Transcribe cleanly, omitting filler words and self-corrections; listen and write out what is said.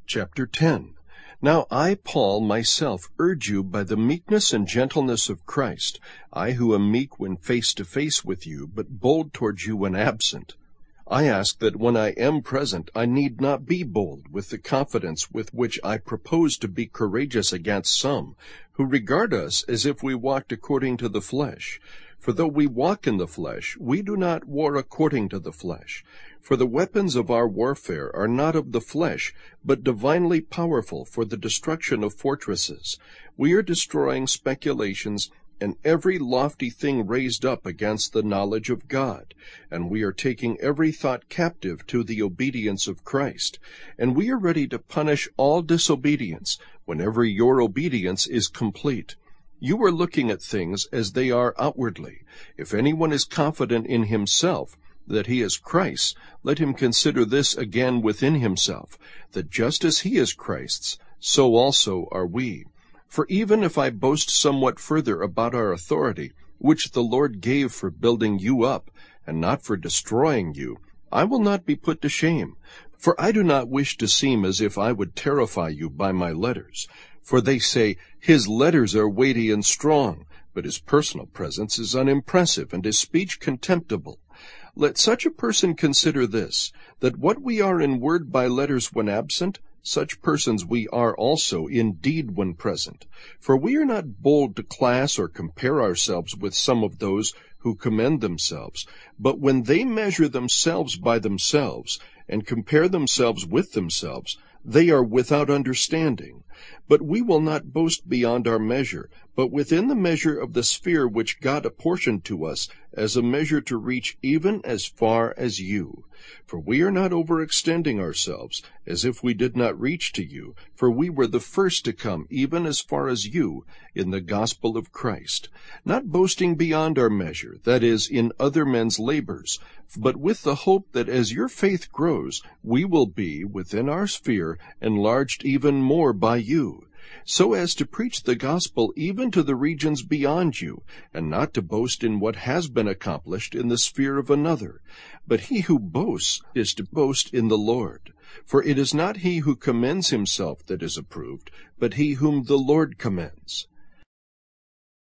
Chapter 10. Now I, Paul, myself urge you by the meekness and gentleness of Christ, I who am meek when face to face with you, but bold towards you when absent. I ask that when I am present, I need not be bold with the confidence with which I propose to be courageous against some, who regard us as if we walked according to the flesh. For though we walk in the flesh, we do not war according to the flesh. For the weapons of our warfare are not of the flesh, but divinely powerful for the destruction of fortresses. We are destroying speculations and every lofty thing raised up against the knowledge of God. And we are taking every thought captive to the obedience of Christ. And we are ready to punish all disobedience whenever your obedience is complete. You are looking at things as they are outwardly. If anyone is confident in himself that he is Christ's, let him consider this again within himself, that just as he is Christ's, so also are we. For even if I boast somewhat further about our authority, which the Lord gave for building you up, and not for destroying you, I will not be put to shame. For I do not wish to seem as if I would terrify you by my letters. For they say, his letters are weighty and strong, but his personal presence is unimpressive, and his speech contemptible. Let such a person consider this, that what we are in word by letters when absent, such persons we are also in deed when present. For we are not bold to class or compare ourselves with some of those who commend themselves, but when they measure themselves by themselves, and compare themselves with themselves, they are without understanding. But we will not boast beyond our measure, but within the measure of the sphere which God apportioned to us, as a measure to reach even as far as you. For we are not overextending ourselves, as if we did not reach to you, for we were the first to come even as far as you in the gospel of Christ, not boasting beyond our measure, that is, in other men's labors, but with the hope that as your faith grows, we will be, within our sphere, enlarged even more by you, so as to preach the gospel even to the regions beyond you, and not to boast in what has been accomplished in the sphere of another. But he who boasts is to boast in the Lord. For it is not he who commends himself that is approved, but he whom the Lord commends.